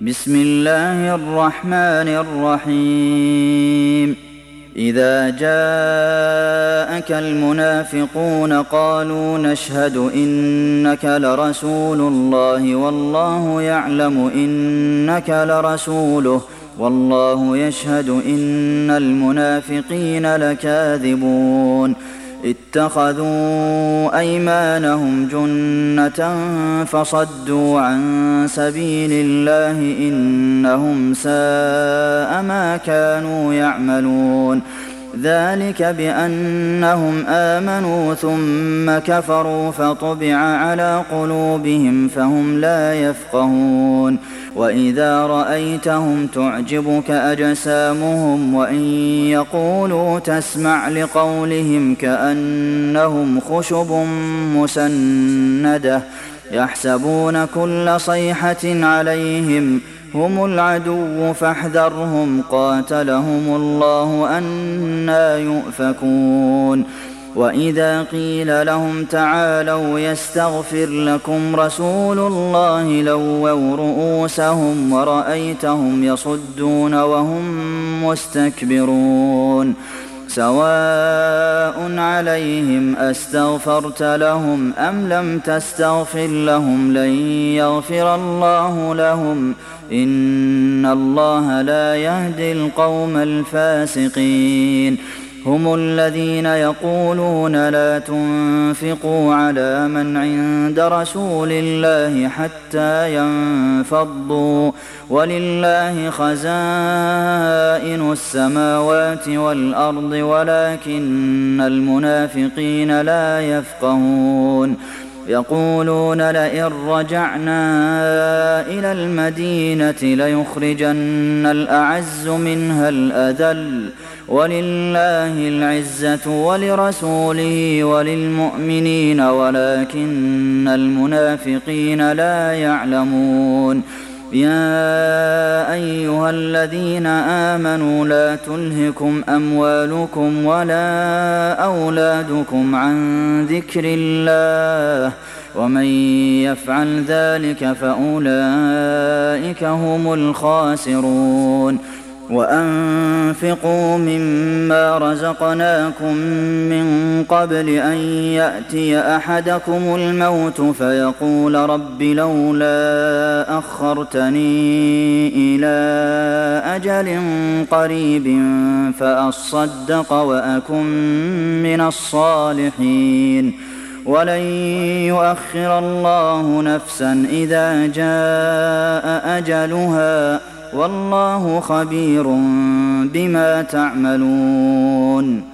بسم الله الرحمن الرحيم إذا جاءك المنافقون قالوا نشهد إنك لرسول الله والله يعلم إنك لرسوله والله يشهد إن المنافقين لكاذبون اتخذوا أيمانهم جنة فصدوا عن سبيل الله إنهم ساء ما كانوا يعملون ذلك بأنهم آمنوا ثم كفروا فطبع على قلوبهم فهم لا يفقهون وإذا رأيتهم تعجبك أجسامهم وإن يقولوا تسمع لقولهم كأنهم خشب مسندة يحسبون كل صيحة عليهم هم العدو فاحذرهم قاتلهم الله أنى يؤفكون وإذا قيل لهم تعالوا يستغفر لكم رسول الله لووا رؤوسهم ورأيتهم يصدون وهم مستكبرون سواء عليهم أستغفرت لهم أم لم تستغفر لهم لن يغفر الله لهم إن الله لا يهدي القوم الفاسقين هم الذين يقولون لا تنفقوا على من عند رسول الله حتى ينفضوا ولله خزائن السماوات والأرض ولكن المنافقين لا يفقهون يقولون لئن رجعنا إلى المدينة ليخرجن الأعز منها الأذل ولله العزة ولرسوله وللمؤمنين ولكن المنافقين لا يعلمون يا أيها الذين آمنوا لا تلهكم أموالكم ولا أولادكم عن ذكر الله ومن يفعل ذلك فأولئك هم الخاسرون وأنفقوا مما رزقناكم من قبل أن يأتي أحدكم الموت فيقول رب لولا أخرتني إلى أجل قريب فأصدق وأكن من الصالحين ولن يؤخر الله نفسا إذا جاء أجلها والله خبير بما تعملون